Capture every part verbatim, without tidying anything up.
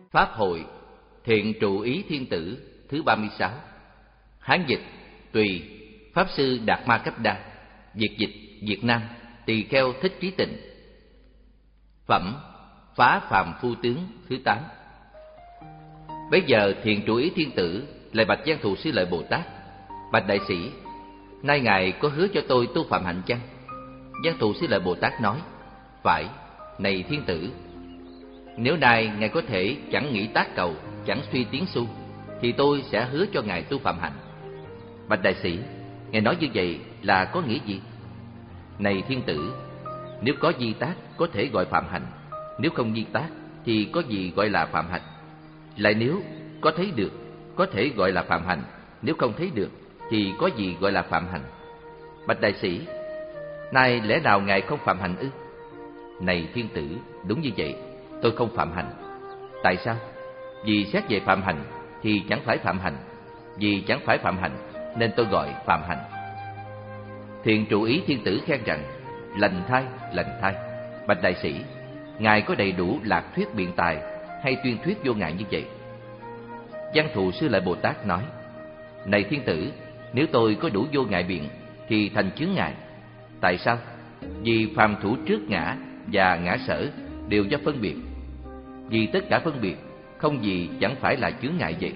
Pháp hội Thiện trụ ý thiên tử thứ ba mươi sáu. Hán dịch Tùy, Pháp sư Đạt Ma Cấp Đa. Việt dịch Việt Nam Tỳ Kheo Thích Trí Tịnh. Phẩm Phá phàm phu tướng thứ tám. Bây giờ Thiện trụ ý thiên tử lại bạch Văn Thù Sư Lợi Bồ Tát: Bạch đại sĩ, nay ngài có hứa cho tôi tu phạm hạnh chăng? Văn Thù Sư Lợi Bồ Tát nói: Phải, này thiên tử. Nếu nay ngài có thể chẳng nghĩ tác cầu, chẳng suy tiến xu, thì tôi sẽ hứa cho ngài tu phạm hạnh. Bạch đại sĩ, ngài nói như vậy là có nghĩa gì? Này thiên tử, nếu có di tác có thể gọi phạm hạnh, nếu không di tác thì có gì gọi là phạm hạnh? Lại nếu có thấy được có thể gọi là phạm hạnh, nếu không thấy được thì có gì gọi là phạm hạnh? Bạch đại sĩ, nay lẽ nào ngài không phạm hạnh ư? Này thiên tử, đúng như vậy, tôi không phạm hạnh. Tại sao? Vì xét về phạm hạnh thì chẳng phải phạm hạnh, vì chẳng phải phạm hạnh nên tôi gọi phạm hạnh. Thiện trụ ý thiên tử khen rằng: Lành thay, lành thay. Bạch đại sĩ, ngài có đầy đủ lạc thuyết biện tài hay tuyên thuyết vô ngại như vậy? Văn Thù Sư Lợi Bồ Tát nói: Này thiên tử, nếu tôi có đủ vô ngại biện thì thành chướng ngại. Tại sao? Vì phàm thủ trước ngã và ngã sở đều do phân biệt. Vì tất cả phân biệt, không gì chẳng phải là chướng ngại vậy.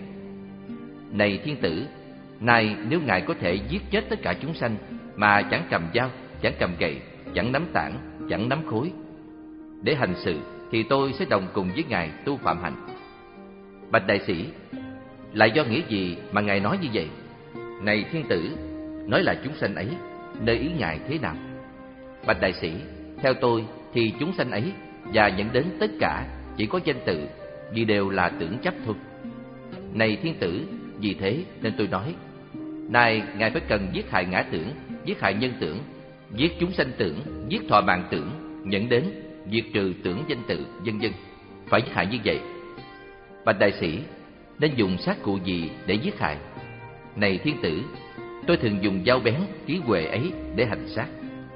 Này thiên tử, nay nếu ngài có thể giết chết tất cả chúng sanh mà chẳng cầm dao, chẳng cầm gậy, chẳng nắm tảng, chẳng nắm khối để hành sự, thì tôi sẽ đồng cùng với ngài tu phạm hạnh. Bạch đại sĩ, lại do nghĩa gì mà ngài nói như vậy? Này thiên tử, nói là chúng sanh ấy, nơi ý ngài thế nào? Bạch đại sĩ, theo tôi thì chúng sanh ấy và nhận đến tất cả chỉ có danh tự, vì đều là tưởng chấp thôi. Này thiên tử, vì thế nên tôi nói: nay ngài phải cần giết hại ngã tưởng, giết hại nhân tưởng, giết chúng sanh tưởng, giết thọ mạng tưởng, nhận đến diệt trừ tưởng danh tự, vân vân. Phải giết hại như vậy. Bạch đại sĩ, nên dùng sát cụ gì để giết hại? Này thiên tử, tôi thường dùng dao bén trí huệ ấy để hành sát.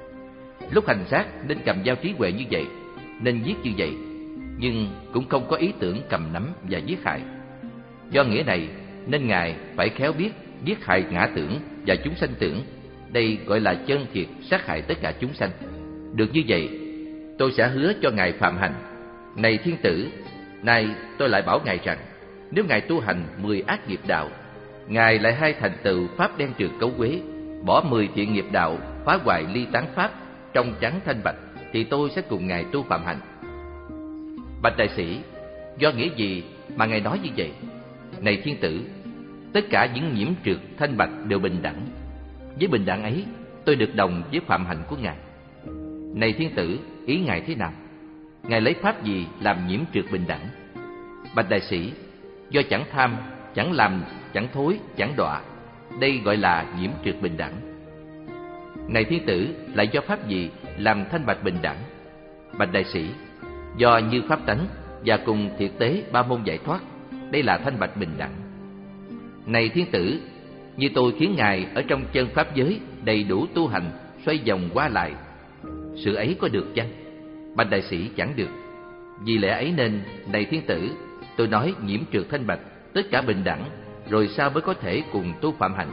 Lúc hành sát nên cầm dao trí huệ như vậy, nên giết như vậy, nhưng cũng không có ý tưởng cầm nắm và giết hại. Do nghĩa này nên ngài phải khéo biết giết hại ngã tưởng và chúng sanh tưởng. Đây gọi là chân thiệt sát hại tất cả chúng sanh. Được như vậy, tôi sẽ hứa cho ngài phạm hạnh. Này thiên tử, nay tôi lại bảo ngài rằng: nếu ngài tu hành mười ác nghiệp đạo, ngài lại hay thành tựu pháp đen trừ cấu quế, bỏ mười thiện nghiệp đạo, phá hoại ly tán pháp, trong trắng thanh bạch, thì tôi sẽ cùng ngài tu phạm hạnh. Bạch đại sĩ, do nghĩa gì mà ngài nói như vậy? Này thiên tử, tất cả những nhiễm trượt thanh bạch đều bình đẳng. Với bình đẳng ấy, tôi được đồng với phạm hạnh của ngài. Này thiên tử, ý ngài thế nào? Ngài lấy pháp gì làm nhiễm trượt bình đẳng? Bạch đại sĩ, do chẳng tham, chẳng làm, chẳng thối, chẳng đọa. Đây gọi là nhiễm trượt bình đẳng. Này thiên tử, lại do pháp gì làm thanh bạch bình đẳng? Bạch đại sĩ, do như pháp tánh và cùng thiệt tế ba môn giải thoát. Đây là thanh bạch bình đẳng. Này thiên tử, như tôi khiến ngài ở trong chân pháp giới đầy đủ tu hành, xoay vòng qua lại, sự ấy có được chăng? Bạch đại sĩ, chẳng được. Vì lẽ ấy nên, này thiên tử, tôi nói nhiễm trượt thanh bạch, tất cả bình đẳng, rồi sao mới có thể cùng tu phạm hạnh?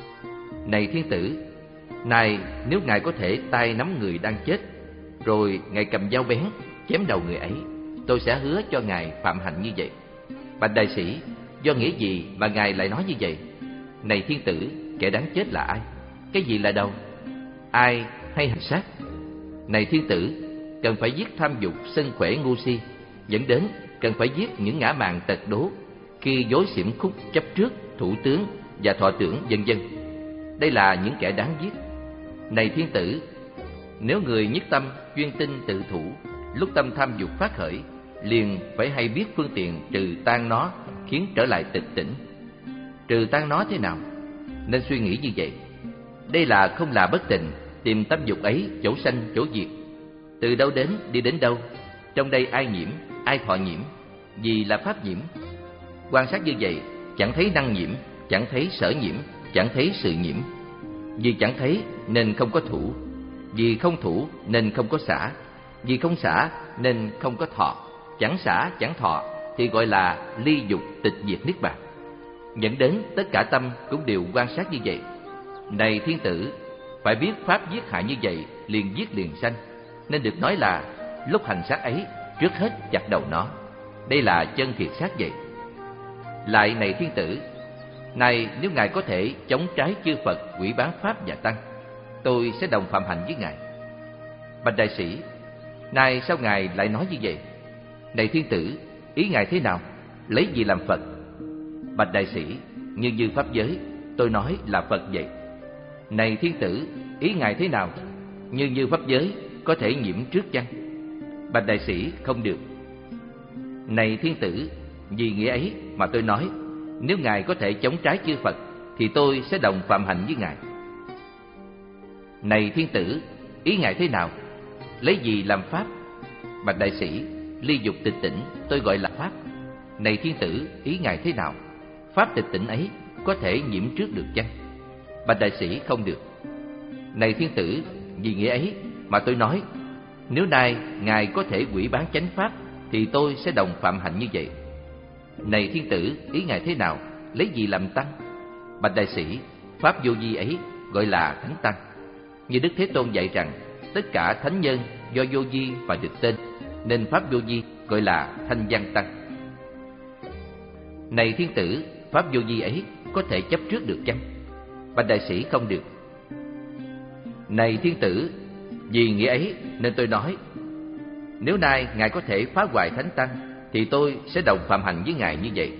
Này thiên tử, nay nếu ngài có thể tay nắm người đang chết, rồi ngài cầm dao bén chém đầu người ấy, tôi sẽ hứa cho ngài phạm hạnh như vậy. Bạch đại sĩ, do nghĩa gì mà ngài lại nói như vậy? Này thiên tử, kẻ đáng chết là ai? Cái gì là đầu? Ai hay hành sát? Này thiên tử, cần phải giết tham dục, sân khỏe, ngu si, dẫn đến cần phải giết những ngã mạn tật đố, khi dối xỉm khúc chấp trước, thủ tướng và thọ tưởng, vân vân. Đây là những kẻ đáng giết. Này thiên tử, nếu người nhất tâm chuyên tinh tự thủ, lúc tâm tham dục phát khởi, liền phải hay biết phương tiện trừ tan nó, khiến trở lại tịch tỉnh. Trừ tan nó thế nào? Nên suy nghĩ như vậy. Đây là không là bất tịnh, tìm tâm dục ấy chỗ sanh chỗ diệt. Từ đâu đến đi đến đâu? Trong đây ai nhiễm, ai thọ nhiễm? Vì là pháp nhiễm. Quan sát như vậy, chẳng thấy năng nhiễm, chẳng thấy sở nhiễm, chẳng thấy sự nhiễm. Vì chẳng thấy nên không có thủ, vì không thủ nên không có xả, vì không xả nên không có thọ. Chẳng xả chẳng thọ thì gọi là ly dục tịch diệt niết bàn. Dẫn đến tất cả tâm cũng đều quan sát như vậy. Này thiên tử, phải biết pháp giết hại như vậy liền giết liền sanh, nên được nói là lúc hành sát ấy trước hết chặt đầu nó. Đây là chân thiệt sát vậy. Lại này thiên tử, này nếu ngài có thể chống trái chư Phật quỷ bán pháp và tăng, tôi sẽ đồng phạm hạnh với ngài. Bạch đại sĩ, này sao ngài lại nói như vậy? Này thiên tử, ý ngài thế nào? Lấy gì làm Phật? Bạch đại sĩ, như như pháp giới, tôi nói là Phật vậy. Này thiên tử, ý ngài thế nào? Như như pháp giới có thể nhiễm trước chăng? Bạch đại sĩ, không được. Này thiên tử, vì nghĩa ấy mà tôi nói, nếu ngài có thể chống trái chư Phật thì tôi sẽ đồng phạm hạnh với ngài. Này thiên tử, ý ngài thế nào? Lấy gì làm pháp? Bạch đại sĩ, ly dục tịch tỉnh tôi gọi là pháp. Này thiên tử, ý ngài thế nào? Pháp tịch tỉnh ấy có thể nhiễm trước được chăng? Bạch đại sĩ, không được. Này thiên tử, vì nghĩa ấy mà tôi nói, nếu nay ngài có thể quỷ bán chánh pháp thì tôi sẽ đồng phạm hạnh như vậy. Này thiên tử, ý ngài thế nào? Lấy gì làm tăng? Bạch đại sĩ, pháp vô vi ấy gọi là thánh tăng. Như Đức Thế Tôn dạy rằng tất cả thánh nhân do vô vi và được tên, nên pháp vô vi gọi là thanh văn tăng. Này thiên tử, pháp vô vi ấy có thể chấp trước được chăng? Bạch đại sĩ, không được. Này thiên tử, vì nghĩa ấy nên tôi nói, nếu nay ngài có thể phá hoại thánh tăng thì tôi sẽ đồng phạm hành với ngài như vậy.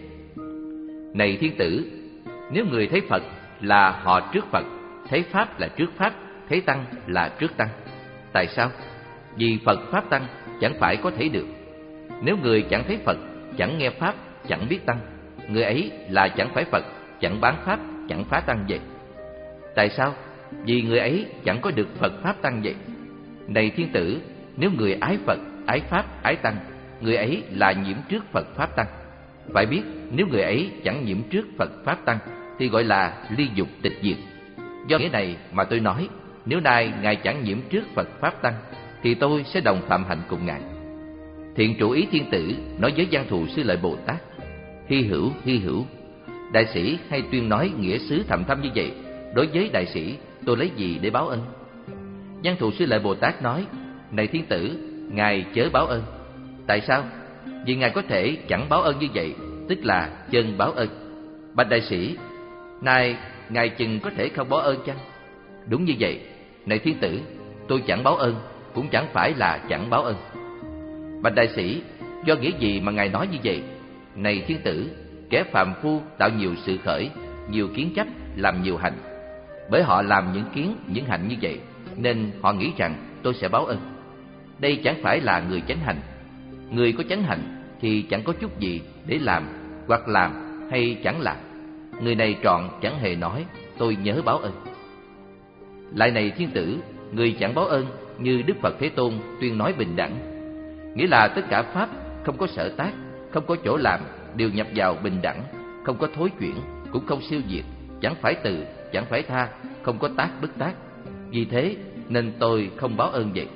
Này thiên tử, nếu người thấy Phật là họ trước Phật, thấy Pháp là trước Pháp, thấy Tăng là trước Tăng. Tại sao? Vì Phật Pháp Tăng chẳng phải có thể được. Nếu người chẳng thấy Phật, chẳng nghe Pháp, chẳng biết Tăng, người ấy là chẳng phải Phật, chẳng bán Pháp, chẳng phá Tăng vậy. Tại sao? Vì người ấy chẳng có được Phật Pháp Tăng vậy. Này thiên tử, nếu người ái Phật, ái Pháp, ái Tăng, người ấy là nhiễm trước Phật Pháp Tăng. Phải biết nếu người ấy chẳng nhiễm trước Phật Pháp Tăng thì gọi là ly dục tịch diệt. Do nghĩa này mà tôi nói, nếu nay ngài chẳng nhiễm trước Phật Pháp Tăng thì tôi sẽ đồng phạm hạnh cùng ngài. Thiện trụ ý thiên tử nói với Văn Thù Sư Lợi Bồ Tát, hy hữu, hy hữu. Đại sĩ hay tuyên nói nghĩa xứ thầm thâm như vậy, đối với đại sĩ tôi lấy gì để báo ân? Văn Thù Sư Lợi Bồ Tát nói, này thiên tử, ngài chớ báo ân. Tại sao? Vì ngài có thể chẳng báo ân như vậy, tức là chân báo ân. Bạch đại sĩ, này ngài chừng có thể không báo ơn chăng? Đúng như vậy. Này thiên tử, tôi chẳng báo ơn, cũng chẳng phải là chẳng báo ơn. Bạch đại sĩ, do nghĩa gì mà ngài nói như vậy? Này thiên tử, kẻ phàm phu tạo nhiều sự khởi, nhiều kiến chấp, làm nhiều hành. Bởi họ làm những kiến, những hành như vậy, nên họ nghĩ rằng tôi sẽ báo ơn. Đây chẳng phải là người chánh hành. Người có chánh hành thì chẳng có chút gì để làm, hoặc làm hay chẳng làm. Người này trọn chẳng hề nói tôi nhớ báo ơn. Lại này thiên tử, người chẳng báo ơn như Đức Phật Thế Tôn tuyên nói bình đẳng, nghĩa là tất cả pháp không có sở tác, không có chỗ làm, đều nhập vào bình đẳng, không có thối chuyển, cũng không siêu diệt, chẳng phải từ, chẳng phải tha, không có tác bất tác. Vì thế nên tôi không báo ơn vậy.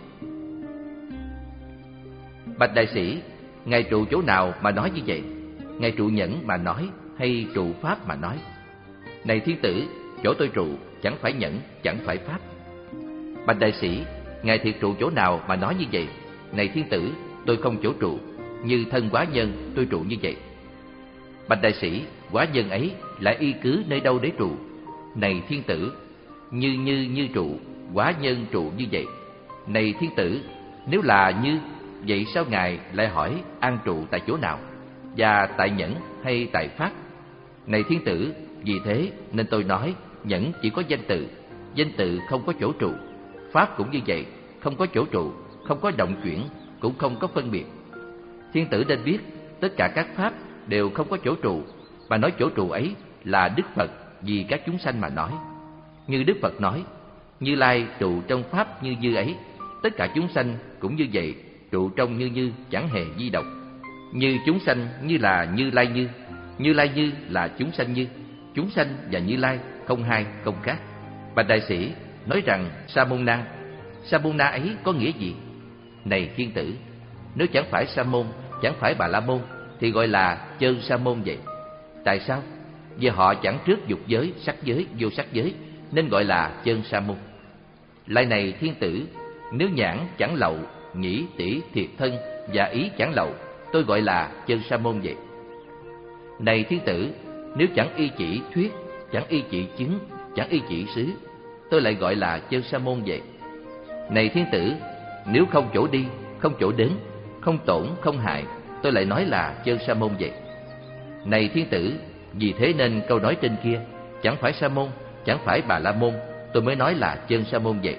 Bạch đại sĩ, ngài trụ chỗ nào mà nói như vậy? Ngài trụ nhẫn mà nói hay trụ pháp mà nói? Này thiên tử, chỗ tôi trụ chẳng phải nhẫn, chẳng phải pháp. Bạch đại sĩ, ngài thiệt trụ chỗ nào mà nói như vậy? Này thiên tử, tôi không chỗ trụ, như thân quá nhân tôi trụ như vậy. Bạch đại sĩ, quá nhân ấy lại y cứ nơi đâu để trụ? Này thiên tử, như như như trụ, quá nhân trụ như vậy. Này thiên tử, nếu là như vậy sao ngài lại hỏi an trụ tại chỗ nào, và tại nhẫn hay tại pháp? Này thiên tử, vì thế nên tôi nói nhẫn chỉ có danh từ, danh từ không có chỗ trụ. Pháp cũng như vậy, không có chỗ trụ, không có động chuyển, cũng không có phân biệt. Thiên tử nên biết tất cả các pháp đều không có chỗ trụ, mà nói chỗ trụ ấy là Đức Phật vì các chúng sanh mà nói. Như Đức Phật nói, Như Lai trụ trong pháp như như ấy, tất cả chúng sanh cũng như vậy, trụ trong như như, chẳng hề di động. Như chúng sanh như là Như Lai như, Như Lai như là chúng sanh như, chúng sanh và Như Lai không hai không khác. Bạch đại sĩ, nói rằng Sa môn na, Sa môn na ấy có nghĩa gì? Này thiên tử, nếu chẳng phải Sa môn, chẳng phải Bà La môn, thì gọi là Chơn Sa Môn vậy. Tại sao? Vì họ chẳng trước dục giới, sắc giới, vô sắc giới, nên gọi là Chơn Sa Môn. Lại này thiên tử, nếu nhãn chẳng lậu, nhĩ tỷ thiệt thân và ý chẳng lậu, tôi gọi là Chơn Sa Môn vậy. Này thiên tử, nếu chẳng y chỉ thuyết, chẳng y chỉ chứng, chẳng y chỉ xứ, tôi lại gọi là Chơn Sa Môn vậy. Này thiên tử, nếu không chỗ đi, không chỗ đến, không tổn, không hại, tôi lại nói là Chơn Sa Môn vậy. Này thiên tử, vì thế nên câu nói trên kia, chẳng phải Sa Môn, chẳng phải Bà La Môn, tôi mới nói là Chơn Sa Môn vậy.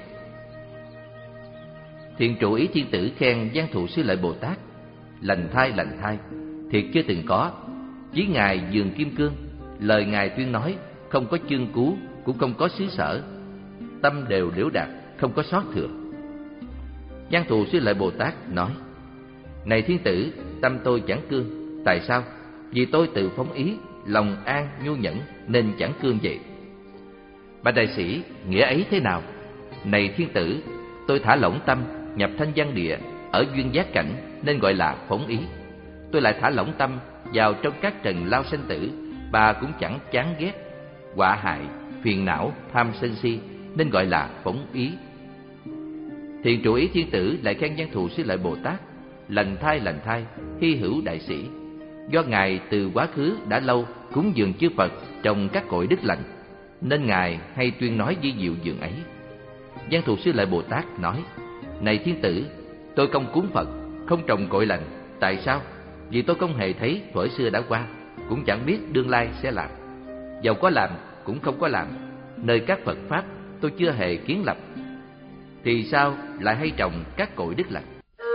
Thiện trụ ý thiên tử khen Văn Thù Sư Lợi Bồ Tát: lành thai lành thai, thiệt chưa từng có. Chí ngài dường kim cương, lời ngài tuyên nói không có chương cú, cũng không có xứ sở, tâm đều liễu đạt, không có sót thừa. Văn Thù Sư Lợi Bồ Tát nói: này thiên tử, tâm tôi chẳng cương. Tại sao? Vì tôi tự phóng ý, lòng an nhu nhẫn, nên chẳng cương vậy. Bạch đại sĩ, nghĩa ấy thế nào? Này thiên tử, tôi thả lỏng tâm, nhập thanh văn địa, ở duyên giác cảnh, nên gọi là phóng ý. Tôi lại thả lỏng tâm vào trong các trần lao sanh tử, bà cũng chẳng chán ghét, họa hại, phiền não, tham sân si, nên gọi là phóng ý. Thiện trụ ý thiên tử lại khen Văn Thù Sư Lợi Bồ Tát: lành thai lành thai, hy hữu đại sĩ. Do ngài từ quá khứ đã lâu cúng dường chư Phật trong các cội đức lành, nên ngài hay tuyên nói vi diệu dường ấy. Văn Thù Sư Lợi Bồ Tát nói: này thiên tử, tôi không cúng Phật, không trồng cội lành. Tại sao? Vì tôi không hề thấy thuở xưa đã qua, cũng chẳng biết tương lai sẽ làm. Dầu có làm cũng không có làm, nơi các Phật pháp tôi chưa hề kiến lập, thì sao lại hay trồng các cội đức lành?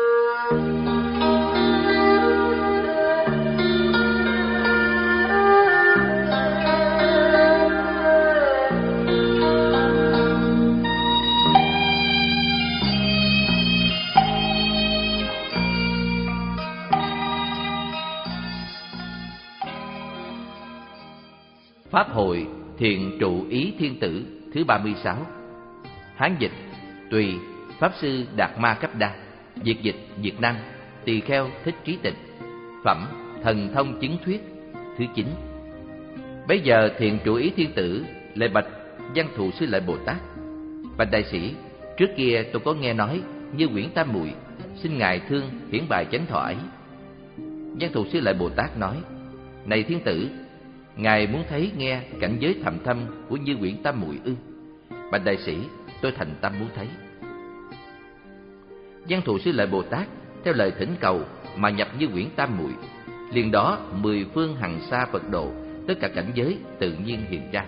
Pháp hội thiện trụ ý thiên tử thứ ba mươi sáu. Hán dịch: Tùy, Pháp sư Đạt Ma Cấp Đa. Việt dịch: Việt Nam, Tỳ Kheo Thích Trí Tịnh. Phẩm: Thần thông chứng thuyết thứ chín. Bây giờ thiện trụ ý thiên tử lại bạch Văn Thù Sư Lợi Bồ Tát: bạch đại sĩ, trước kia tôi có nghe nói Như Quyển Tam Muội, xin ngài thương hiển bài chánh thọ ấy. Văn Thù Sư Lợi Bồ Tát nói: này thiên tử, ngài muốn thấy nghe cảnh giới thầm thâm của Như Quyển Tam Muội ư? Bạch đại sĩ, tôi thành tâm muốn thấy. Văn Thù Sư Lợi Bồ Tát theo lời thỉnh cầu mà nhập Như Quyển Tam Muội. Liền đó mười phương hằng sa Phật độ, tất cả cảnh giới tự nhiên hiện ra.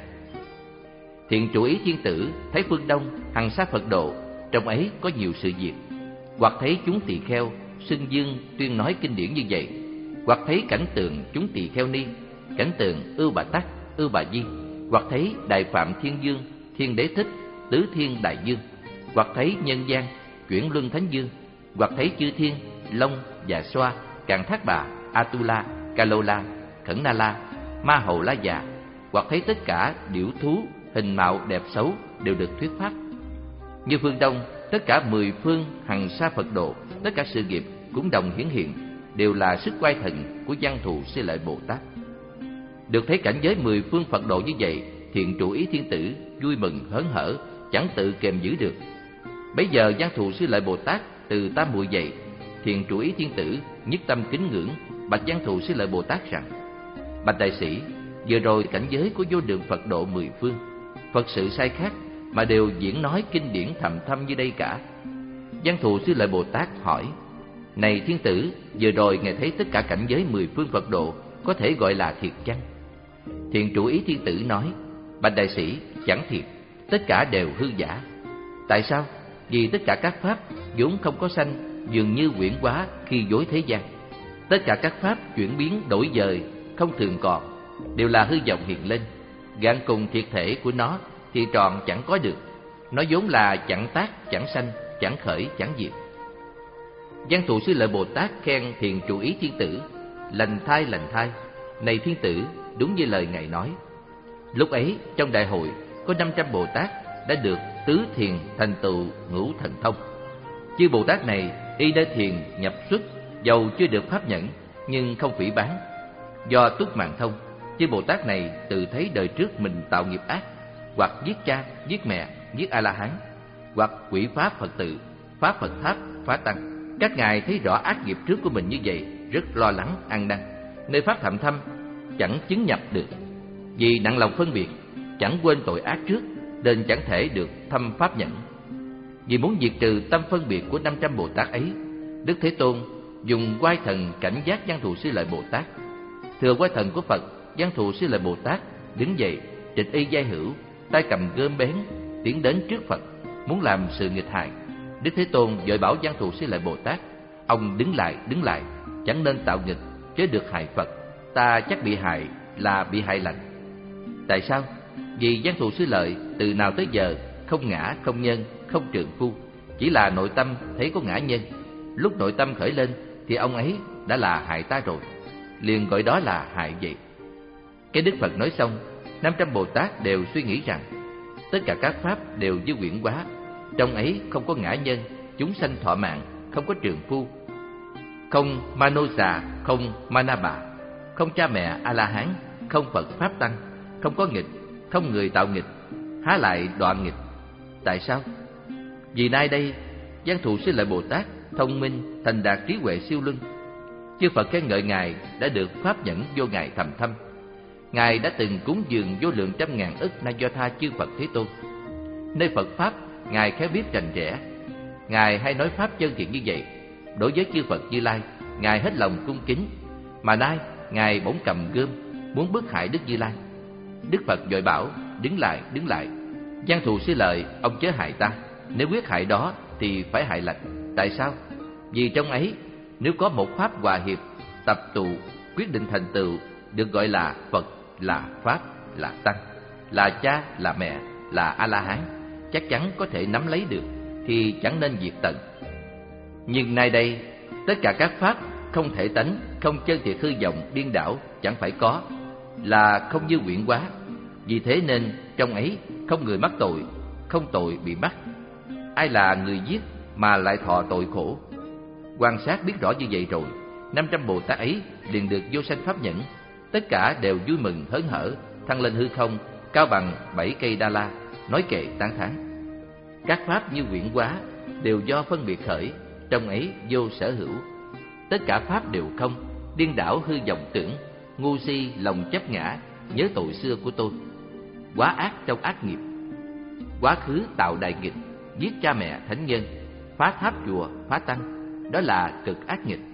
Thiện trụ ý thiên tử thấy phương đông hằng sa Phật độ, trong ấy có nhiều sự việc. Hoặc thấy chúng tỳ kheo xưng dương tuyên nói kinh điển như vậy, hoặc thấy cảnh tượng chúng tỳ kheo ni, cảnh tượng Ưu Bà Tắc, Ưu Bà Di, hoặc thấy Đại Phạm Thiên Dương, Thiên Đế Thích, Tứ Thiên Đại Dương, hoặc thấy nhân gian chuyển luân thánh dương, hoặc thấy chư thiên Long và Xoa, Càn Thác Bà, Atula, Kalola, Khẩn Na La, Ma Hầu La Già, hoặc thấy tất cả điểu thú hình mạo đẹp xấu đều được thuyết pháp. Như phương đông, tất cả mười phương hằng sa Phật độ, tất cả sự nghiệp cũng đồng hiển hiện, đều là sức quay thần của Văn Thù Sư Lợi Bồ Tát. Được thấy cảnh giới mười phương Phật độ như vậy, thiện trụ ý thiên tử vui mừng hớn hở, chẳng tự kềm giữ được. Bấy giờ Văn Thù Sư Lợi Bồ Tát từ tam muội dậy, thiện trụ ý thiên tử nhất tâm kính ngưỡng bạch Văn Thù Sư Lợi Bồ Tát rằng: bạch đại sĩ, vừa rồi cảnh giới của vô lượng Phật độ mười phương, Phật sự sai khác mà đều diễn nói kinh điển thầm thâm như đây cả. Văn Thù Sư Lợi Bồ Tát hỏi: này thiên tử, vừa rồi ngài thấy tất cả cảnh giới mười phương Phật độ có thể gọi là thiệt chăng? Thiện trụ ý thiên tử nói: bạch đại sĩ, chẳng thiệt, tất cả đều hư giả. Tại sao? Vì tất cả các pháp vốn không có sanh, dường như huyễn hóa khi dối thế gian. Tất cả các pháp chuyển biến đổi dời, không thường còn, đều là hư vọng hiện lên. Gạn cùng thiệt thể của nó thì tròn chẳng có được. Nó vốn là chẳng tác, chẳng sanh, chẳng khởi, chẳng diệt. Văn Thù Sư Lợi Bồ Tát khen thiện trụ ý thiên tử: lành thai lành thai, này thiên tử, đúng như lời ngài nói. Lúc ấy trong đại hội có năm trăm Bồ Tát đã được tứ thiền thành tựu ngũ thần thông. Chư Bồ Tát này y đã thiền nhập xuất, dầu chưa được pháp nhẫn, nhưng không phỉ báng. Do túc mạng thông, chư Bồ Tát này tự thấy đời trước mình tạo nghiệp ác, hoặc giết cha, giết mẹ, giết A-la-hán, hoặc quỷ phá Phật tự, phá Phật tháp, phá tăng. Các ngài thấy rõ ác nghiệp trước của mình như vậy, rất lo lắng, ăn năn. Nơi pháp thậm thâm chẳng chứng nhập được, vì nặng lòng phân biệt, chẳng quên tội ác trước, nên chẳng thể được thâm pháp nhẫn. Vì muốn diệt trừ tâm phân biệt của năm trăm Bồ Tát ấy, Đức Thế Tôn dùng oai thần cảnh giác Văn Thù Sư Lợi Bồ Tát. Thừa oai thần của Phật, Văn Thù Sư Lợi Bồ Tát đứng dậy, trịch y giai hữu, tay cầm gươm bén, tiến đến trước Phật, muốn làm sự nghịch hại. Đức Thế Tôn vội bảo Văn Thù Sư Lợi Bồ Tát: ông đứng lại, đứng lại, chẳng nên tạo nghịch, chớ được hại Phật. Ta chắc bị hại là bị hại lành. Tại sao? Vì Văn Thù Sư Lợi từ nào tới giờ không ngã, không nhân, không trượng phu, chỉ là nội tâm thấy có ngã nhân. Lúc nội tâm khởi lên thì ông ấy đã là hại ta rồi, liền gọi đó là hại vậy. Cái Đức Phật nói xong, năm trăm Bồ Tát đều suy nghĩ rằng tất cả các pháp đều như quyển hóa, trong ấy không có ngã nhân, chúng sanh thọ mạng, không có trượng phu, không mano già, không mana bà, không cha mẹ A-la-hán, không Phật pháp tăng, không có nghịch, không người tạo nghịch, há lại đoạn nghịch. Tại sao? Vì nay đây Văn Thù Sư Lợi Bồ Tát thông minh, thành đạt trí huệ siêu luân. Chư Phật khen ngợi ngài đã được pháp nhẫn vô ngại thầm thâm. Ngài đã từng cúng dường vô lượng trăm ngàn ức na do tha chư Phật Thế Tôn. Nơi Phật pháp, ngài khéo biết rành rẽ. Ngài hay nói pháp chân thiện như vậy. Đối với chư Phật Như Lai, ngài hết lòng cung kính. Mà nay ngài bỗng cầm gươm muốn bức hại Đức Như Lai. Đức Phật vội bảo: đứng lại, đứng lại. Văn Thù Sư Lợi, ông chớ hại ta. Nếu quyết hại đó thì phải hại lành. Tại sao? Vì trong ấy nếu có một pháp hòa hiệp, tập tụ, quyết định thành tựu, được gọi là Phật, là Pháp, là Tăng, là cha, là mẹ, là A-la-hán, chắc chắn có thể nắm lấy được, thì chẳng nên diệt tận. Nhưng nay đây, tất cả các pháp không thể tánh, không chân thiệt hư vọng, điên đảo, chẳng phải có, là không như quyển hóa. Vì thế nên trong ấy không người mắc tội, không tội bị bắt. Ai là người giết mà lại thọ tội khổ? Quan sát biết rõ như vậy rồi, năm trăm Bồ Tát ấy liền được vô sanh pháp nhẫn. Tất cả đều vui mừng hớn hở, thăng lên hư không, cao bằng bảy cây đa la, nói kệ tán thán. Các pháp như quyển hóa đều do phân biệt khởi, trong ấy vô sở hữu. Tất cả pháp đều không, điên đảo hư vọng tưởng, ngu si lòng chấp ngã, nhớ tội xưa của tôi. Quá ác trong ác nghiệp, quá khứ tạo đại nghịch, giết cha mẹ thánh nhân, phá tháp chùa, phá tăng, đó là cực ác nghịch.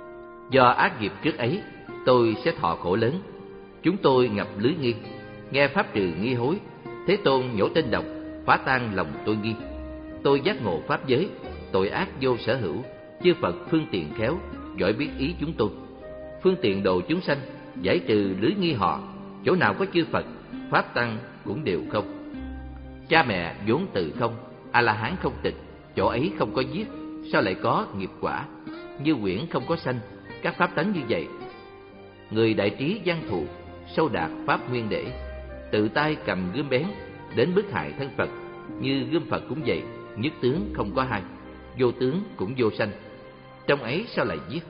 Do ác nghiệp trước ấy, tôi sẽ thọ khổ lớn. Chúng tôi ngập lưới nghi, nghe pháp trừ nghi hối. Thế Tôn nhổ tên độc, phá tan lòng tôi nghi. Tôi giác ngộ pháp giới, tội ác vô sở hữu. Chư Phật phương tiện khéo, giỏi biết ý chúng tôi. Phương tiện độ chúng sanh, giải trừ lưới nghi họ. Chỗ nào có chư Phật, pháp tăng cũng đều không. Cha mẹ vốn từ không, A-la-hán không tịch, chỗ ấy không có giết, sao lại có nghiệp quả? Như quyển không có sanh, các pháp tánh như vậy. Người đại trí Văn Thù, sâu đạt pháp nguyên để, tự tay cầm gươm bén đến bức hại thân Phật. Như gươm Phật cũng vậy, nhất tướng không có hai, vô tướng cũng vô sanh, trong ấy sao lại giết?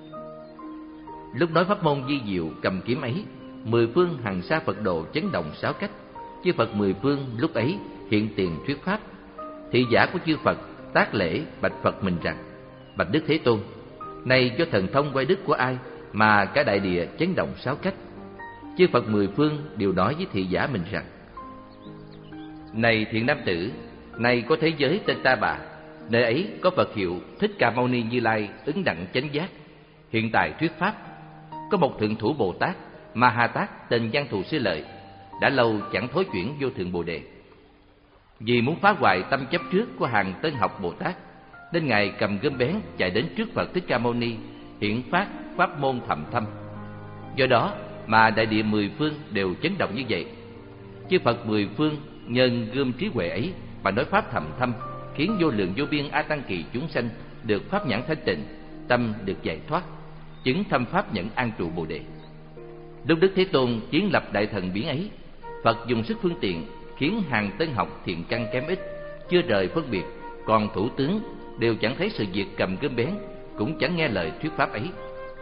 Lúc nói pháp môn vi diệu cầm kiếm ấy, mười phương hằng sa Phật độ chấn động sáu cách. Chư Phật mười phương lúc ấy hiện tiền thuyết pháp. Thị giả của chư Phật tác lễ bạch Phật mình rằng: bạch Đức Thế Tôn, này do thần thông quay đức của ai mà cả đại địa chấn động sáu cách? Chư Phật mười phương đều nói với thị giả mình rằng: này thiện nam tử, này có thế giới tên Ta Bà, nơi ấy có Phật hiệu Thích Ca Mâu Ni Như Lai ứng đặng chánh giác, hiện tại thuyết pháp. Có một thượng thủ Bồ Tát Ma Ha Tát tên Văn Thù Sư Lợi, đã lâu chẳng thối chuyển vô thượng Bồ Đề. Vì muốn phá hoại tâm chấp trước của hàng tân học Bồ Tát, nên ngài cầm gươm bén chạy đến trước Phật Thích Ca Mâu Ni, hiển phát pháp môn thầm thâm. Do đó mà đại địa mười phương đều chấn động như vậy. Chư Phật mười phương nhân gươm trí huệ ấy và nói pháp thầm thâm, khiến vô lượng vô biên a tăng kỳ chúng sanh được pháp nhãn thanh tịnh, tâm được giải thoát, chứng thâm pháp nhẫn an trụ Bồ Đề. Lúc Đức Thế Tôn kiến lập đại thần biến ấy, Phật dùng sức phương tiện khiến hàng tân học thiện căn kém ít, chưa rời phân biệt, còn thủ tướng đều chẳng thấy sự việc cầm gươm bén, cũng chẳng nghe lời thuyết pháp ấy.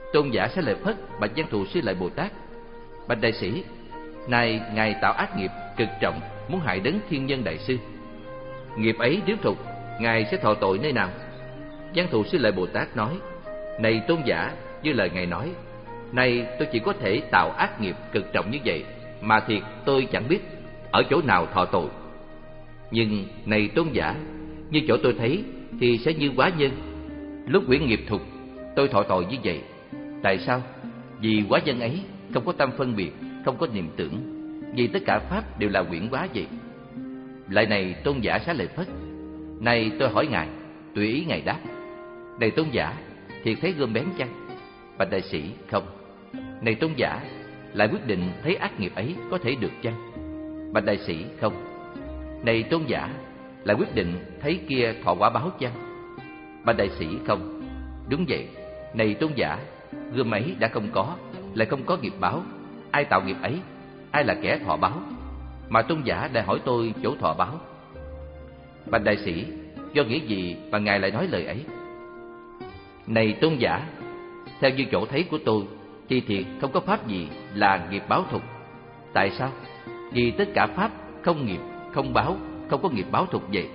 Tôn giả Xá Lợi Phất bạch Văn Thù Sư Lợi Bồ Tát: Bạch đại sĩ, nay ngài tạo ác nghiệp cực trọng, muốn hại đấng thiên nhân đại sư. Nghiệp ấy nếu thuộc, ngài sẽ thọ tội nơi nào? Văn Thù Sư Lợi Bồ Tát nói: Này tôn giả, như lời ngài nói, nay tôi chỉ có thể tạo ác nghiệp cực trọng như vậy, mà thiệt tôi chẳng biết ở chỗ nào thọ tội. Nhưng này tôn giả, như chỗ tôi thấy thì sẽ như quá nhân. Lúc quyển nghiệp thục, tôi thọ tội như vậy. Tại sao? Vì quá nhân ấy không có tâm phân biệt, không có niệm tưởng, vì tất cả pháp đều là quyển hóa vậy. Lại này tôn giả Xá Lợi Phất, nay tôi hỏi ngài, tùy ý ngài đáp. Này tôn giả, thiệt thấy gươm bén chăng? Bạch đại sĩ, không. Này tôn giả, lại quyết định thấy ác nghiệp ấy có thể được chăng? Bạch đại sĩ, không. Này tôn giả, lại quyết định thấy kia thọ quả báo chăng? Bạch đại sĩ, không. Đúng vậy. Này tôn giả, gươm ấy đã không có, lại không có nghiệp báo. Ai tạo nghiệp ấy? Ai là kẻ thọ báo? Mà tôn giả lại hỏi tôi chỗ thọ báo. Bạch đại sĩ, do nghĩa gì mà ngài lại nói lời ấy? Này tôn giả, theo như chỗ thấy của tôi thì thiệt không có pháp gì là nghiệp báo thục. Tại sao? Vì tất cả pháp không nghiệp, không báo, không có nghiệp báo thục vậy.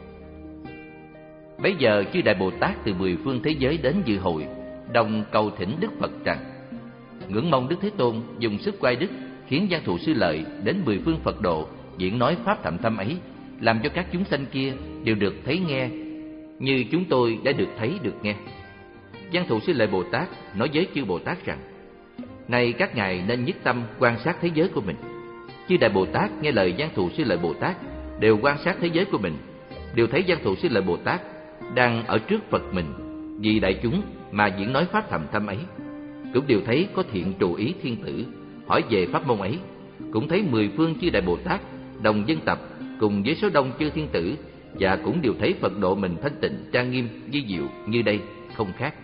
Bấy giờ chư đại Bồ Tát từ mười phương thế giới đến dự hội, đồng cầu thỉnh Đức Phật rằng: ngưỡng mong Đức Thế Tôn dùng sức quay đức, khiến Văn Thù Sư Lợi đến mười phương Phật độ diễn nói pháp thậm thâm ấy, làm cho các chúng sanh kia đều được thấy nghe như chúng tôi đã được thấy được nghe. Văn Thù Sư Lợi Bồ Tát nói với chư Bồ Tát rằng: này các ngài nên nhất tâm quan sát thế giới của mình. Chư đại Bồ Tát nghe lời Văn Thù Sư Lợi Bồ Tát đều quan sát thế giới của mình, đều thấy Văn Thù Sư Lợi Bồ Tát đang ở trước Phật mình vì đại chúng mà diễn nói pháp thầm thâm ấy, cũng đều thấy có Thiện Trụ Ý Thiên Tử hỏi về pháp môn ấy, cũng thấy mười phương chư đại Bồ Tát đồng dân tập cùng với số đông chư thiên tử, và cũng đều thấy Phật độ mình thanh tịnh trang nghiêm vi diệu như đây, không khác.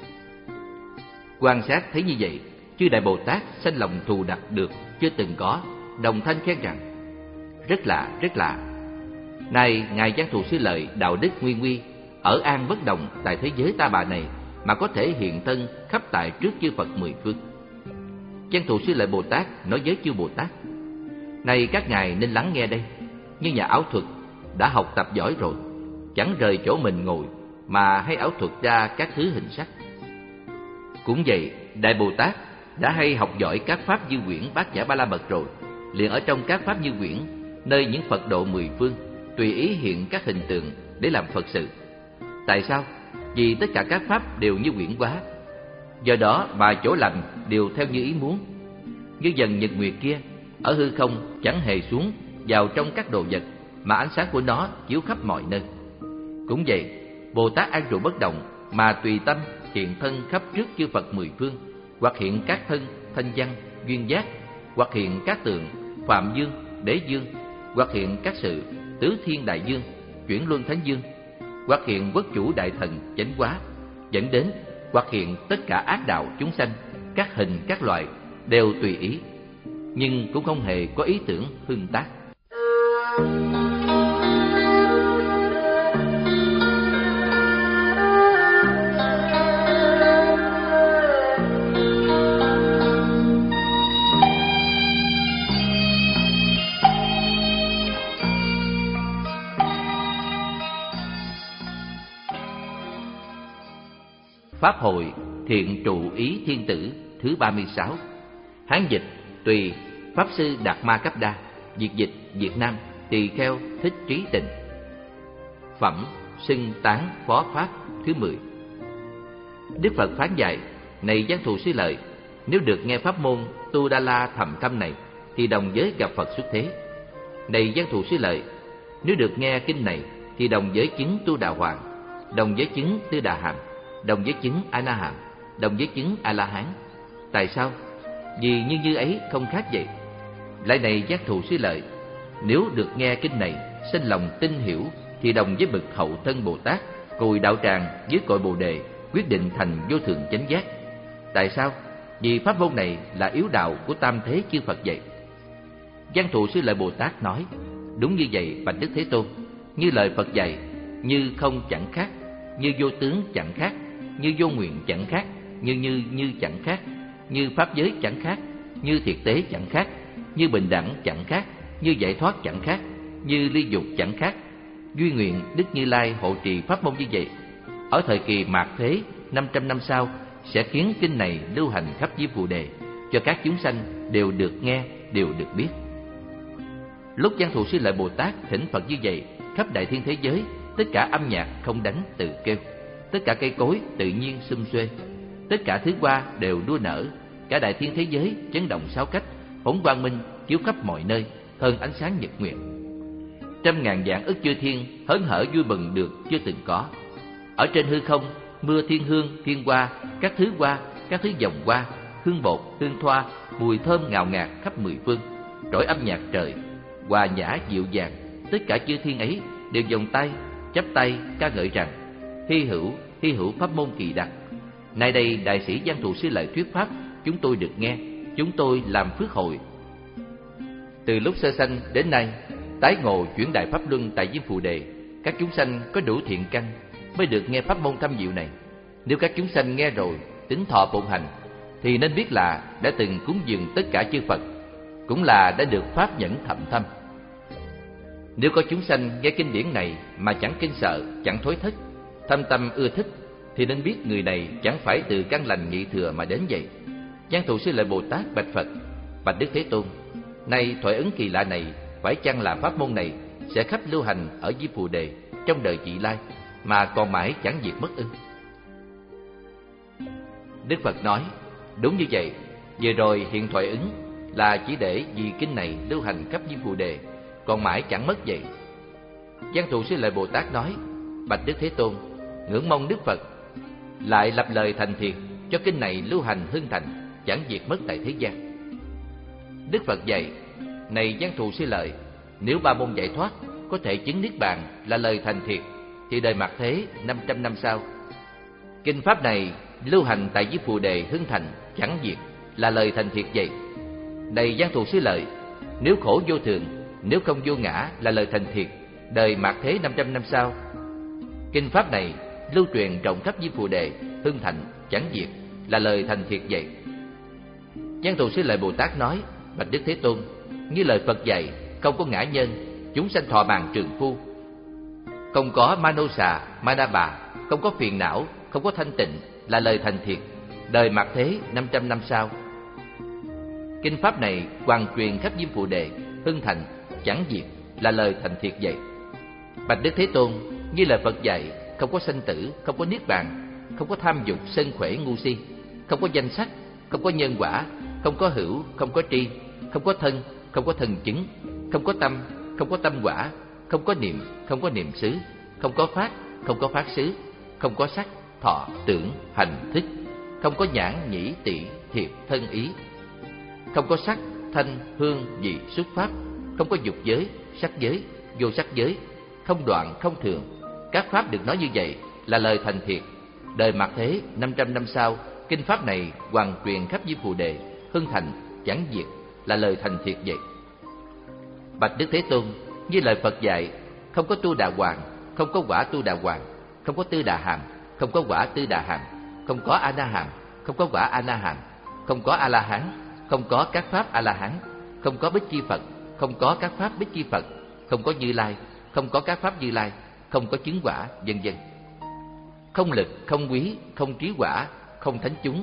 Quan sát thấy như vậy, chư đại Bồ Tát sanh lòng thù đặc được chưa từng có, đồng thanh khen rằng: rất lạ, rất lạ. Nay ngài Văn Thù Sư Lợi đạo đức nguy nguy, ở an bất động tại thế giới ta bà này, mà có thể hiện thân khắp tại trước chư Phật mười phương. Văn Thù Sư Lợi Bồ Tát nói với chư Bồ Tát: này các ngài nên lắng nghe đây. Như nhà ảo thuật đã học tập giỏi rồi, chẳng rời chỗ mình ngồi mà hay ảo thuật ra các thứ hình sắc. Cũng vậy, đại Bồ Tát đã hay học giỏi các pháp như quyển Bát Nhã Ba La Mật rồi, liền ở trong các pháp như quyển, nơi những Phật độ mười phương, tùy ý hiện các hình tượng để làm Phật sự. Tại sao? Vì tất cả các pháp đều như quyển hóa, do đó mà chỗ làm đều theo như ý muốn. Như dần nhật nguyệt kia, ở hư không chẳng hề xuống vào trong các đồ vật, mà ánh sáng của nó chiếu khắp mọi nơi. Cũng vậy, Bồ Tát an trụ bất động mà tùy tâm hiện thân khắp trước chư Phật mười phương, hoặc hiện các thân thanh văn duyên giác, hoặc hiện các tượng Phạm Dương, Đế Dương, hoặc hiện các sự Tứ Thiên Đại Dương, Chuyển Luân Thánh Dương, hoặc hiện Quốc Chủ Đại Thần Chánh Hóa, dẫn đến hoặc hiện tất cả ác đạo chúng sanh, các hình các loại đều tùy ý, nhưng cũng không hề có ý tưởng hưng tác. Pháp hội Thiện Trụ Ý Thiên Tử thứ ba mươi sáu. Hán dịch tùy Pháp sư Đạt Ma Cấp Đa, Việt dịch Việt Nam Tỳ Kheo Thích Trí Tịnh. Phẩm Xưng Tán Phó Pháp thứ mười. Đức Phật phán dạy: này Văn Thù Sư Lợi, nếu được nghe pháp môn Tu Đa La thầm thâm này thì đồng với gặp Phật xuất thế. Này Văn Thù Sư Lợi, nếu được nghe kinh này thì đồng với chứng Tu Đà Hoàng, đồng với chứng Tư Đà Hàm, đồng với chứng A Na Hàm, đồng với chứng A La Hán. Tại sao? Vì như như ấy không khác vậy. Lại này Giác Thù Sư Lợi, nếu được nghe kinh này sinh lòng tin hiểu thì đồng với bậc hậu thân Bồ Tát cùi đạo tràng dưới cội Bồ Đề, quyết định thành vô thượng chánh giác. Tại sao? Vì pháp môn này là yếu đạo của tam thế chư Phật vậy. Văn Thù Sư Lợi Bồ Tát nói: đúng như vậy bạch Đức Thế Tôn, như lời Phật dạy, như không chẳng khác, như vô tướng chẳng khác, như vô nguyện chẳng khác, như như như chẳng khác, như pháp giới chẳng khác, như thiệt tế chẳng khác, như bình đẳng chẳng khác, như giải thoát chẳng khác, như ly dục chẳng khác. Duy nguyện Đức Như Lai hộ trì pháp môn như vậy. Ở thời kỳ mạt thế năm trăm năm sau, sẽ khiến kinh này lưu hành khắp Diêm Phù Đề, cho các chúng sanh đều được nghe, đều được biết. Lúc Văn Thù Sư Lợi Bồ Tát thỉnh Phật như vậy, khắp đại thiên thế giới, tất cả âm nhạc không đánh tự kêu, tất cả cây cối tự nhiên sum xuê, tất cả thứ hoa đều đua nở, cả đại thiên thế giới chấn động sáu cách, hỗn quang minh chiếu khắp mọi nơi, hơn ánh sáng nhật nguyệt. Trăm ngàn vạn ức chư thiên hớn hở vui mừng được chưa từng có. Ở trên hư không, mưa thiên hương, thiên hoa, các thứ hoa, các thứ dòng hoa, hương bột, hương thoa, mùi thơm ngào ngạt khắp mười phương, trỗi âm nhạc trời, hòa nhã dịu dàng. Tất cả chư thiên ấy đều vòng tay, chắp tay ca ngợi rằng: hy hữu, hy hữu pháp môn kỳ đặc. Nay đây đại sĩ Văn Thù Sư Lợi thuyết pháp, chúng tôi được nghe, chúng tôi làm phước hội. Từ lúc sơ sanh đến nay, tái ngộ chuyển đại pháp luân tại Diêm Phù Đề, các chúng sanh có đủ thiện căn mới được nghe pháp môn thâm diệu này. Nếu các chúng sanh nghe rồi tính thọ phụng hành, thì nên biết là đã từng cúng dường tất cả chư Phật, cũng là đã được pháp nhẫn thậm thâm. Nếu có chúng sanh nghe kinh điển này mà chẳng kinh sợ, chẳng thối thất, thâm tâm ưa thích, thì nên biết người này chẳng phải từ căn lành nghị thừa mà đến vậy. Văn Thù Sư Lợi Bồ Tát bạch Phật: bạch Đức Thế Tôn, nay thoại ứng kỳ lạ này, phải chăng là pháp môn này sẽ khắp lưu hành ở Diêm Phù Đề trong đời vị lai, mà còn mãi chẳng diệt mất ư? Đức Phật nói: đúng như vậy. Vừa rồi hiện thoại ứng là chỉ để vì kinh này lưu hành khắp Diêm Phù Đề, còn mãi chẳng mất vậy. Văn Thù Sư Lợi Bồ Tát nói: bạch Đức Thế Tôn, ngưỡng mong Đức Phật lại lập lời thành thiệt cho kinh này lưu hành hưng thành, chẳng diệt mất tại thế gian. Đức Phật dạy: này Văn Thù Sư Lợi, nếu ba môn giải thoát có thể chứng niết bàn là lời thành thiệt, thì đời mạt thế năm trăm năm sau, kinh pháp này lưu hành tại Diêm Phù Đề hưng thành chẳng diệt là lời thành thiệt vậy. Này Văn Thù Sư Lợi, nếu khổ vô thường, nếu không vô ngã là lời thành thiệt, đời mạt thế năm trăm năm sau, kinh pháp này lưu truyền rộng khắp Diêm Phù Đề hưng thành chẳng diệt là lời thành thiệt vậy. Văn Thù Sư Lợi Bồ Tát nói: bạch Đức Thế Tôn, như lời Phật dạy, không có ngã nhân, chúng sanh thọ bàn trường phu, không có mano xà, mana bà, không có phiền não, không có thanh tịnh là lời thành thiệt, đời mạt thế năm trăm năm sau. Kinh pháp này hoàn truyền khắp Diêm Phù Đề hưng thành chẳng diệt là lời thành thiệt vậy. Bạch Đức Thế Tôn, như lời Phật dạy, không có sanh tử, không có niết bàn, không có tham dục sân khỏe ngu si, không có danh sắc, không có nhân quả, không có hữu, không có tri, không có thân, không có thân chứng, không có tâm, không có tâm quả, không có niệm, không có niệm xứ, không có pháp, không có pháp xứ, không có sắc, thọ, tưởng, hành, thức, không có nhãn, nhĩ, tỷ, thiệt, thân ý, không có sắc, thanh, hương, vị, xuất pháp, không có dục giới, sắc giới, vô sắc giới, không đoạn, không thường. Các pháp được nói như vậy là lời thành thiệt. Đời mạt thế năm trăm năm sau, kinh pháp này hoàn truyền khắp Diêm Phù Đề hưng thành chẳng diệt là lời thành thiệt vậy. Bạch Đức Thế Tôn, như lời Phật dạy, không có tu đà hoàng, không có quả tu đà hoàng, không có tư đà hàm, không có quả tư đà hàm, không có a na hàm, không có quả a na hàm, không có a la hán, không có các pháp a la hán, không có bích chi Phật, không có các pháp bích chi Phật, không có Như Lai, không có các pháp Như Lai, không có chứng quả, vân vân. Không lực, không quý, không trí quả, không thánh chúng,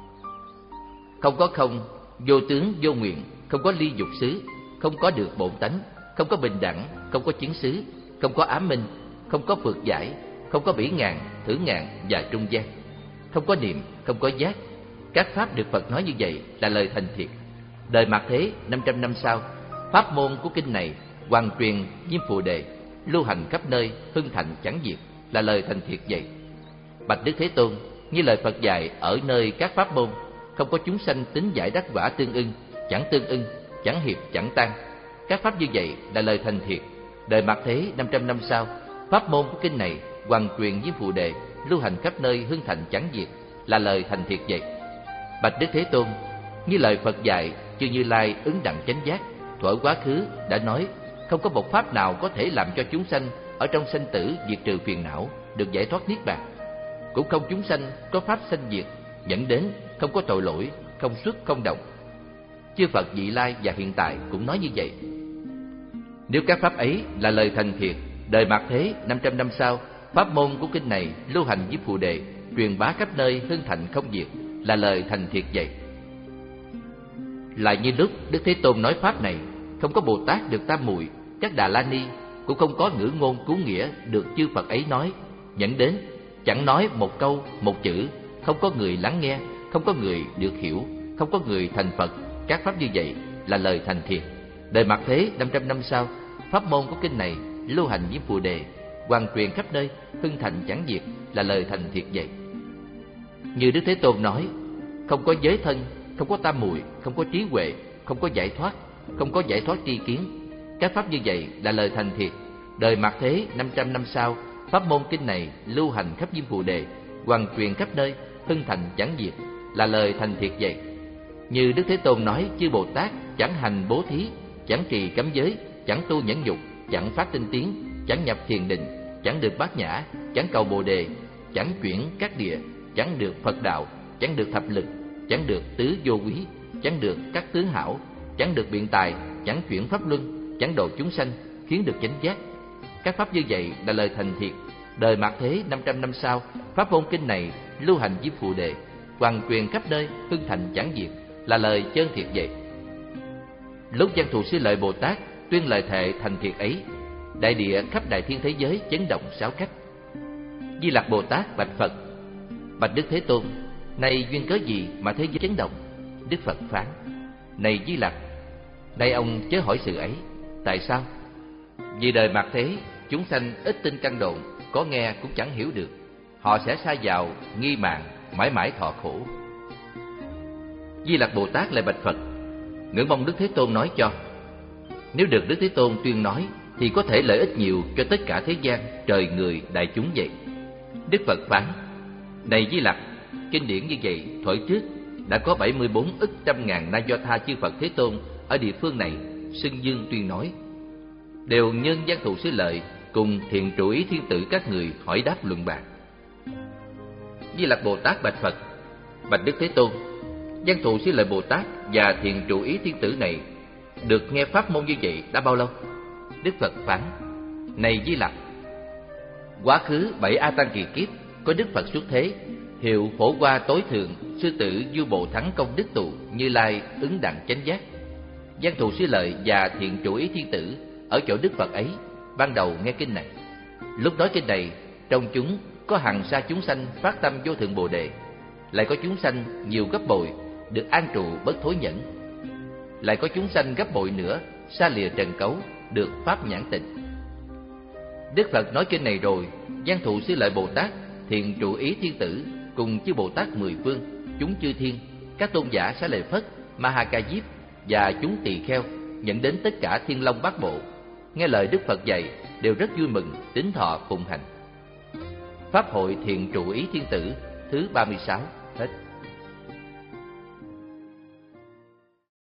không có không, vô tướng, vô nguyện, không có ly dục xứ, không có được bổn tánh, không có bình đẳng, không có chứng xứ, không có ám minh, không có phược giải, không có bỉ ngàn, thử ngàn và trung gian, không có niệm, không có giác. Các pháp được Phật nói như vậy là lời thành thiệt. Đời mạt thế năm trăm năm sau, pháp môn của kinh này hoàn truyền Diêm Phù Đề, lưu hành khắp nơi, hưng thành chẳng diệt là lời thành thiệt vậy. Bạch Đức Thế Tôn, như lời Phật dạy, ở nơi các pháp môn không có chúng sanh tính giải đắc quả tương ưng, chẳng tương ưng, chẳng hiệp, chẳng tan. Các pháp như vậy là lời thành thiệt. Đời mạt thế năm trăm năm sau, pháp môn của kinh này hoàn truyền Diêm Phù Đề, lưu hành khắp nơi, hưng thành chẳng diệt là lời thành thiệt vậy. Bạch Đức Thế Tôn, như lời Phật dạy, chư Như Lai ứng đặng chánh giác, thuở quá khứ đã nói, không có một pháp nào có thể làm cho chúng sanh ở trong sanh tử diệt trừ phiền não, được giải thoát niết bàn. Cũng không chúng sanh có pháp sanh diệt dẫn đến không có tội lỗi, không xuất không động. Chư Phật vị lai và hiện tại cũng nói như vậy. Nếu các pháp ấy là lời thành thiệt, đời mạt thế năm trăm năm sau, pháp môn của kinh này lưu hành với Phù Đề, truyền bá khắp nơi hưng thạnh không diệt, là lời thành thiệt vậy. Lại như lúc Đức Thế Tôn nói pháp này, không có Bồ Tát được tam muội, các Đà La Ni cũng không có ngữ ngôn cứu nghĩa được chư Phật ấy nói, dẫn đến chẳng nói một câu, một chữ, không có người lắng nghe, không có người được hiểu, không có người thành Phật. Các pháp như vậy là lời thành thiệt. Đời mạt thế năm trăm năm sau, pháp môn của kinh này lưu hành với Phù Đề, hoàn truyền khắp nơi, hưng thạnh chẳng diệt, là lời thành thiệt vậy. Như Đức Thế Tôn nói, không có giới thân, không có tam muội, không có trí huệ, không có giải thoát, không có giải thoát tri kiến. Các pháp như vậy là lời thành thiệt. Đời mạt thế năm trăm năm sau, pháp môn kinh này lưu hành khắp diêm Phù Đề, hoàn truyền khắp nơi, hưng thành chẳng diệt, là lời thành thiệt vậy. Như Đức Thế Tôn nói, chư Bồ Tát chẳng hành bố thí, chẳng trì cấm giới, chẳng tu nhẫn nhục, chẳng phát tinh tiến, chẳng nhập thiền định, chẳng được bát nhã, chẳng cầu Bồ Đề, chẳng chuyển các địa, chẳng được Phật đạo, chẳng được thập lực, chẳng được tứ vô quý, chẳng được các tướng hảo, chẳng được biện tài, chẳng chuyển pháp luân, chẳng độ chúng sanh, khiến được chánh giác. Các pháp như vậy là lời thành thiệt. Đời mạt thế năm trăm năm sau, pháp môn kinh này lưu hành với Phù Đề, hoàn truyền khắp nơi, hưng thành chẳng diệt, là lời chân thiệt vậy. Lúc Văn Thù Sư Lợi Bồ Tát tuyên lời thệ thành thiệt ấy, đại địa khắp đại thiên thế giới chấn động sáu cách. Di Lặc Bồ Tát bạch Phật: Bạch Đức Thế Tôn, này duyên cớ gì mà thế giới chấn động? Đức Phật phán: Này Di Lặc, nay ông chớ hỏi sự ấy. Tại sao? Vì đời mạt thế, chúng sanh ít tin căn độn, có nghe cũng chẳng hiểu được. Họ sẽ sa vào nghi mạn, mãi mãi thọ khổ. Di Lặc Bồ Tát lại bạch Phật: Ngưỡng mong Đức Thế Tôn nói cho. Nếu được Đức Thế Tôn tuyên nói, thì có thể lợi ích nhiều cho tất cả thế gian, trời người, đại chúng vậy. Đức Phật phán: Này Di Lặc, kinh điển như vậy thuở trước đã có bảy mươi bốn ức trăm ngàn Na Do Tha chư Phật Thế Tôn ở địa phương này xưng dương tuyên nói, đều nhân Văn Thù Sư Lợi cùng Thiện Trụ Ý Thiên Tử các người hỏi đáp luận bàn. Di Lặc Bồ Tát bạch Phật: Bạch Đức Thế Tôn, Văn Thù Sư Lợi Bồ Tát và Thiện Trụ Ý Thiên Tử này được nghe pháp môn như vậy đã bao lâu? Đức Phật phán: Này Di Lặc, quá khứ bảy A Tăng kỳ kiếp có Đức Phật xuất thế, hiệu Phổ Hoa Tối Thượng, Sư Tử Du Bộ Thắng Công Đức Tụ, Như Lai ứng đặng chánh giác. Văn Thù Sư Lợi và Thiện Trụ Ý Thiên Tử ở chỗ Đức Phật ấy ban đầu nghe kinh này. Lúc nói kinh này, trong chúng có hằng sa chúng sanh phát tâm vô thượng Bồ Đề, lại có chúng sanh nhiều gấp bội được an trụ bất thối nhẫn, lại có chúng sanh gấp bội nữa xa lìa trần cấu được pháp nhãn tịnh. Đức Phật nói kinh này rồi, Văn Thù Sư Lợi Bồ Tát, Thiện Trụ Ý Thiên Tử cùng chư Bồ Tát mười phương, chúng chư thiên, các tôn giả Xá Lợi Phất, Ma Ha Ca Diếp và chúng tỳ kheo, nhận đến tất cả thiên long bát bộ, nghe lời Đức Phật dạy đều rất vui mừng, tín thọ phụng hành. Pháp hội Thiện Trụ Ý Thiên Tử thứ ba mươi sáu hết.